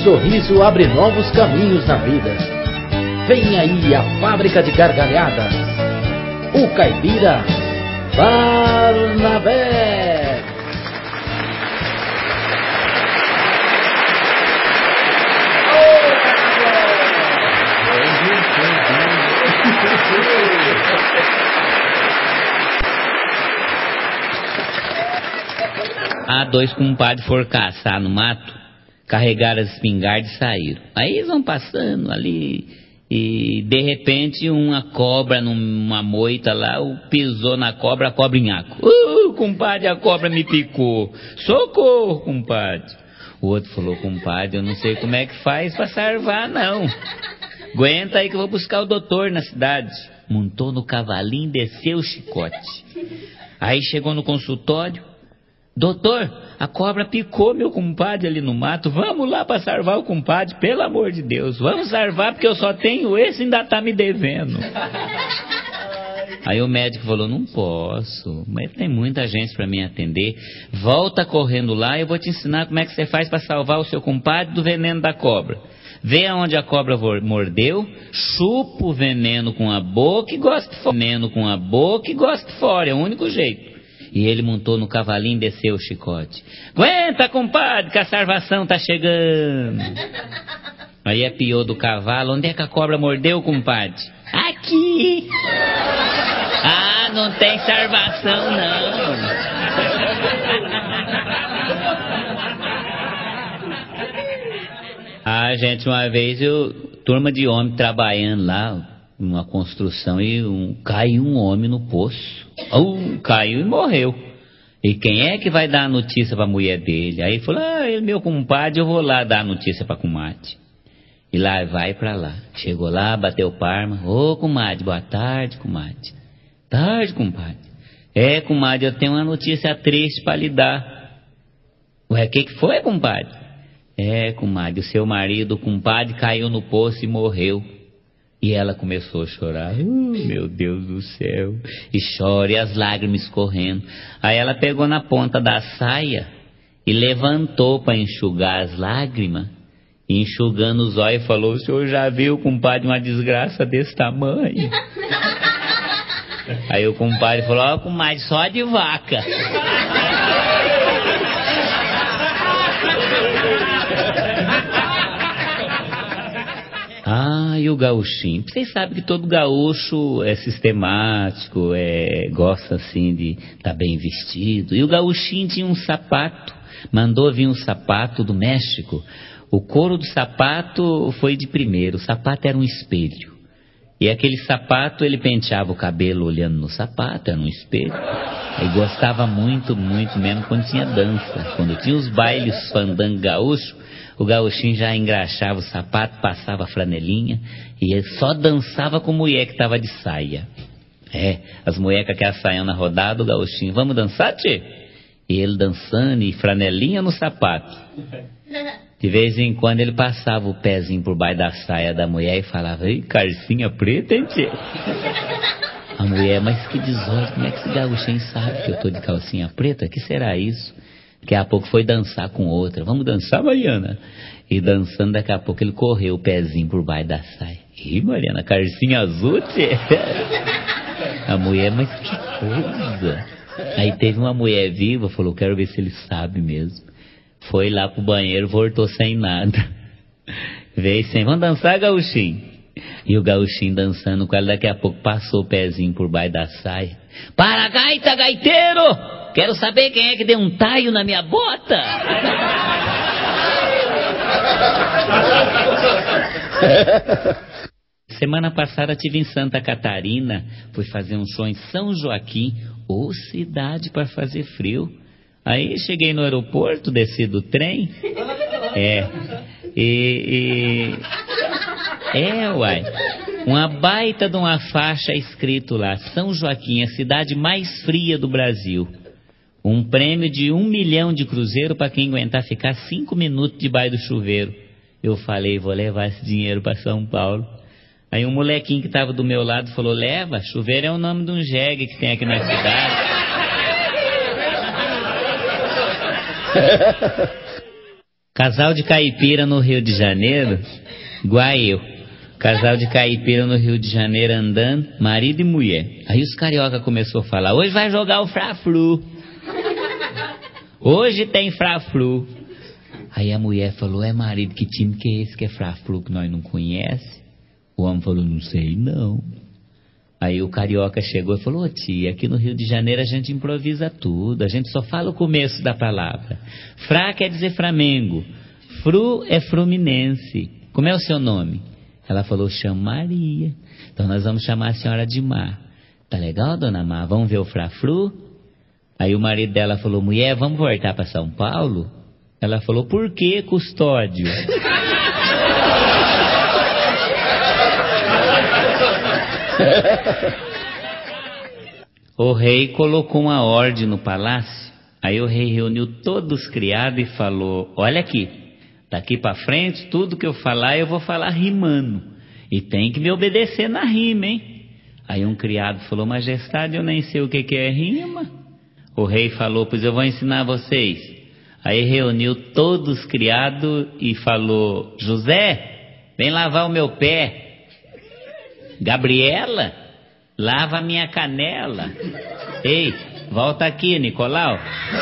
sorriso abre novos caminhos na vida. Vem aí a fábrica de gargalhadas, o caipira Barnabé. Dois compadres foram caçar no mato, carregaram as espingardas e saíram. Aí eles vão passando ali e de repente uma cobra numa moita lá, pisou na cobra, a cobra nhaco. Compadre, a cobra me picou. Socorro, compadre. O outro falou, compadre, eu não sei como é que faz pra salvar não. Aguenta aí que eu vou buscar o doutor na cidade. Montou no cavalinho, desceu o chicote. Aí chegou no consultório. Doutor, a cobra picou meu compadre ali no mato. Vamos lá para salvar o compadre, pelo amor de Deus. Vamos salvar porque eu só tenho esse e ainda tá me devendo. Aí o médico falou, não posso, mas tem muita gente para me atender. Volta correndo lá e eu vou te ensinar como é que você faz para salvar o seu compadre do veneno da cobra. Vê aonde a cobra mordeu, chupa o veneno com a boca e gosta fora. Veneno com a boca e gosta fora, é o único jeito. E ele montou no cavalinho e desceu o chicote. Aguenta, compadre, que a salvação tá chegando. Aí é pior do cavalo. Onde é que a cobra mordeu, compadre? Aqui. Não tem salvação, não. Gente, uma vez turma de homem trabalhando lá, numa construção, e caiu um homem no poço. Caiu e morreu. E quem é que vai dar a notícia pra mulher dele? Aí ele falou, meu compadre, eu vou lá dar a notícia pra comadre. E lá vai pra lá. Chegou lá, bateu palma. Comadre, boa tarde, comadre. Tarde, compadre. Comadre, eu tenho uma notícia triste pra lhe dar. Ué, o que foi, compadre? Comadre, o seu marido, compadre, caiu no poço e morreu. E ela começou a chorar. Meu Deus do céu. E chora, e as lágrimas escorrendo. Aí ela pegou na ponta da saia e levantou para enxugar as lágrimas. E enxugando os olhos falou, o senhor já viu, compadre, uma desgraça desse tamanho? Aí o compadre falou, comadre, só de vaca. E o gauchinho? Vocês sabem que todo gaúcho é sistemático, gosta assim de estar bem vestido. E o gauchinho tinha um sapato, mandou vir um sapato do México. O couro do sapato foi de primeiro, o sapato era um espelho. E aquele sapato, ele penteava o cabelo olhando no sapato, era um espelho. E gostava muito, muito mesmo quando tinha dança. Quando tinha os bailes fandango gaúcho, o gauchinho já engraxava o sapato, passava a flanelinha e ele só dançava com mulher que estava de saia. As mulheres com aquela saiana rodada, o gauchinho, vamos dançar, tchê? E ele dançando e flanelinha no sapato. De vez em quando ele passava o pezinho por baixo da saia da mulher e falava, ei, calcinha preta, hein, tchê? A mulher, mas que desordem, como é que esse gauchinho sabe que eu tô de calcinha preta? Que será isso? Daqui a pouco foi dançar com outra. Vamos dançar, Mariana? E dançando, daqui a pouco ele correu o pezinho por baixo da saia. Ih, Mariana, calcinha azul, tchê? A mulher, mas que coisa. Aí teve uma mulher viva, falou, quero ver se ele sabe mesmo. Foi lá pro banheiro, voltou sem nada. Veio sem, vamos dançar, gauchinho? E o gauchinho dançando com ela, daqui a pouco passou o pezinho por baixo da saia. Para, gaita, gaiteiro! Quero saber quem é que deu um taio na minha bota. Semana passada tive em Santa Catarina, fui fazer um show em São Joaquim, cidade para fazer frio. Aí cheguei no aeroporto, desci do trem. Uai. Uma baita de uma faixa escrito lá, São Joaquim, a cidade mais fria do Brasil. Um prêmio de 1 milhão de cruzeiro para quem aguentar ficar 5 minutos debaixo do chuveiro. Eu falei, vou levar esse dinheiro para São Paulo. Aí um molequinho que estava do meu lado falou, leva, chuveiro é o nome de um jegue que tem aqui na cidade. Casal de caipira no Rio de Janeiro, igual eu. Casal de caipira no Rio de Janeiro andando, marido e mulher. Aí os carioca começou a falar, hoje vai jogar o Fla-Flu. Hoje tem Fla-Flu. Aí a mulher falou, marido, que time que é esse que é Fla-Flu que nós não conhece? O homem falou, não sei não. Aí o carioca chegou e falou, tia, aqui no Rio de Janeiro a gente improvisa tudo, a gente só fala o começo da palavra. Fra quer dizer Flamengo, Fru é Fluminense. Como é o seu nome? Ela falou, chamo Maria. Então nós vamos chamar a senhora de Mar. Tá legal, dona Mar? Vamos ver o Fla-Flu? Aí o marido dela falou, mulher, vamos voltar para São Paulo? Ela falou, por que, Custódio? O rei colocou uma ordem no palácio. Aí o rei reuniu todos os criados e falou, olha aqui, daqui para frente tudo que eu falar eu vou falar rimando, e tem que me obedecer na rima, hein? Aí um criado falou, majestade, eu nem sei o que é rima. O rei falou, pois eu vou ensinar vocês. Aí reuniu todos os criados e falou, José, vem lavar o meu pé. Gabriela, lava a minha canela. Ei, volta aqui, Nicolau.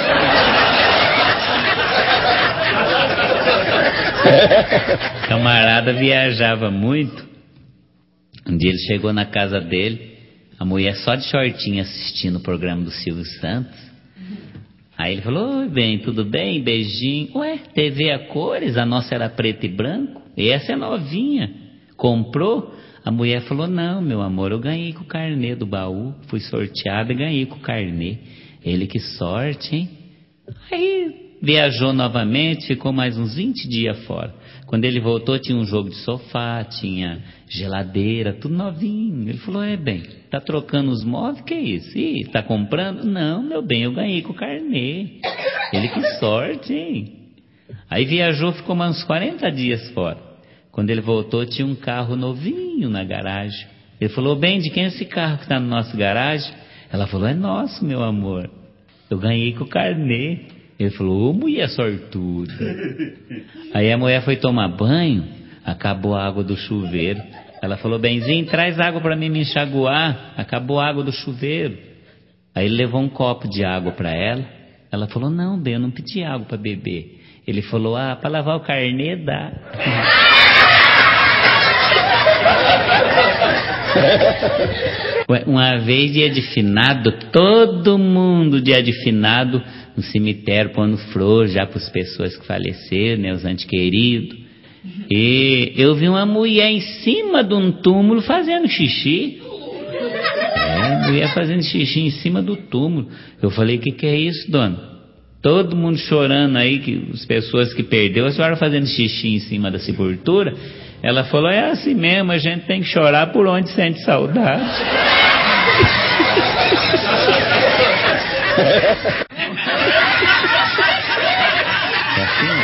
Camarada viajava muito. Um dia ele chegou na casa dele, a mulher só de shortinho assistindo o programa do Silvio Santos. Aí ele falou, oi, bem, tudo bem? Beijinho. Ué, TV a cores, a nossa era preto e branco, e essa é novinha. Comprou? A mulher falou, não, meu amor, eu ganhei com o carnê do baú, fui sorteada e ganhei com o carnê. Ele, que sorte, hein? Aí viajou novamente, ficou mais uns 20 dias fora. Quando ele voltou, tinha um jogo de sofá, tinha geladeira, tudo novinho. Ele falou, bem, tá trocando os móveis? Que isso? Ih, tá comprando? Não, meu bem, eu ganhei com o carnê. Ele, que sorte, hein? Aí viajou, ficou mais uns 40 dias fora. Quando ele voltou, tinha um carro novinho na garagem. Ele falou, bem, de quem é esse carro que está no nosso garagem? Ela falou, é nosso, meu amor. Eu ganhei com o carnê. Ele falou, ô mulher sortuda. Aí a mulher foi tomar banho, acabou a água do chuveiro. Ela falou, benzinho, traz água para mim me enxaguar. Acabou a água do chuveiro. Aí ele levou um copo de água para ela. Ela falou, não, bem, eu não pedi água para beber. Ele falou, para lavar o carnê dá. Uma vez, dia de finado, todo mundo dia de finado no cemitério pondo flor já para as pessoas que faleceram, né, os entes queridos. E eu vi uma mulher em cima de um túmulo fazendo xixi. Mulher fazendo xixi em cima do túmulo. Eu falei, que é isso, dona? Todo mundo chorando aí, que as pessoas que perdeu, a senhora fazendo xixi em cima da sepultura. Ela falou, é assim mesmo, a gente tem que chorar por onde sente saudade. É assim,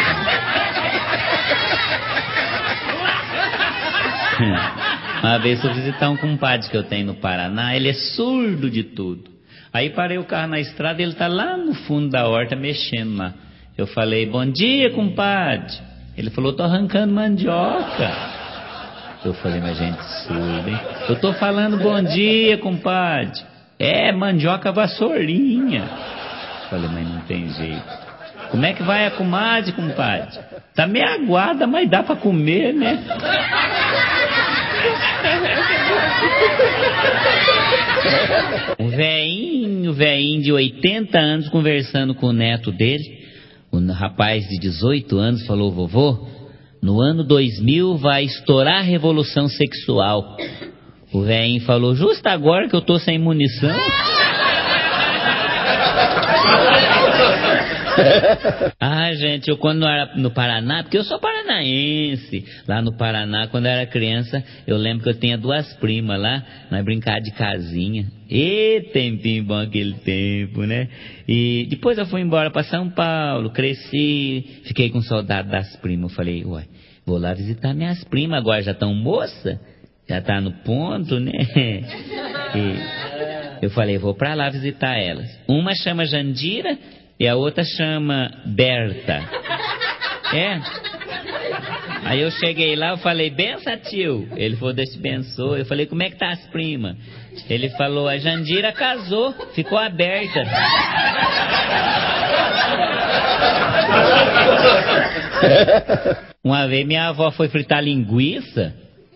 uma vez eu fui visitar um compadre que eu tenho no Paraná, ele é surdo de tudo. Aí parei o carro na estrada, ele tá lá no fundo da horta mexendo lá. Eu falei, bom dia, compadre. Ele falou, tô arrancando mandioca. Eu falei, mas gente surda, hein? Eu tô falando bom dia, compadre. Mandioca vassourinha. Eu falei, mas não tem jeito. Como é que vai a comadre, compadre? Tá meio aguada, mas dá pra comer, né? Um velhinho de 80 anos conversando com o neto dele. O rapaz de 18 anos falou, vovô, no ano 2000 vai estourar a revolução sexual. O velhinho falou, justo agora que eu tô sem munição. Gente, eu quando era no Paraná, porque eu sou paranaense, lá no Paraná, quando eu era criança, eu lembro que eu tinha 2 primas lá, nós brincávamos de casinha. Tempinho bom aquele tempo, né? E depois eu fui embora para São Paulo, cresci, fiquei com saudade das primas. Eu falei, vou lá visitar minhas primas, agora já estão moça, já tá no ponto, né? E eu falei, vou para lá visitar elas. Uma chama Jandira e a outra chama Berta. É. Aí eu cheguei lá, eu falei, benção, tio. Ele falou, Deus te abençoe. Eu falei, como é que tá as primas? Ele falou, a Jandira casou, ficou aberta. Uma vez minha avó foi fritar linguiça.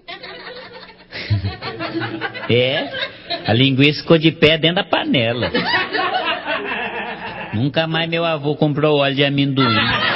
A linguiça ficou de pé dentro da panela. Nunca mais meu avô comprou óleo de amendoim.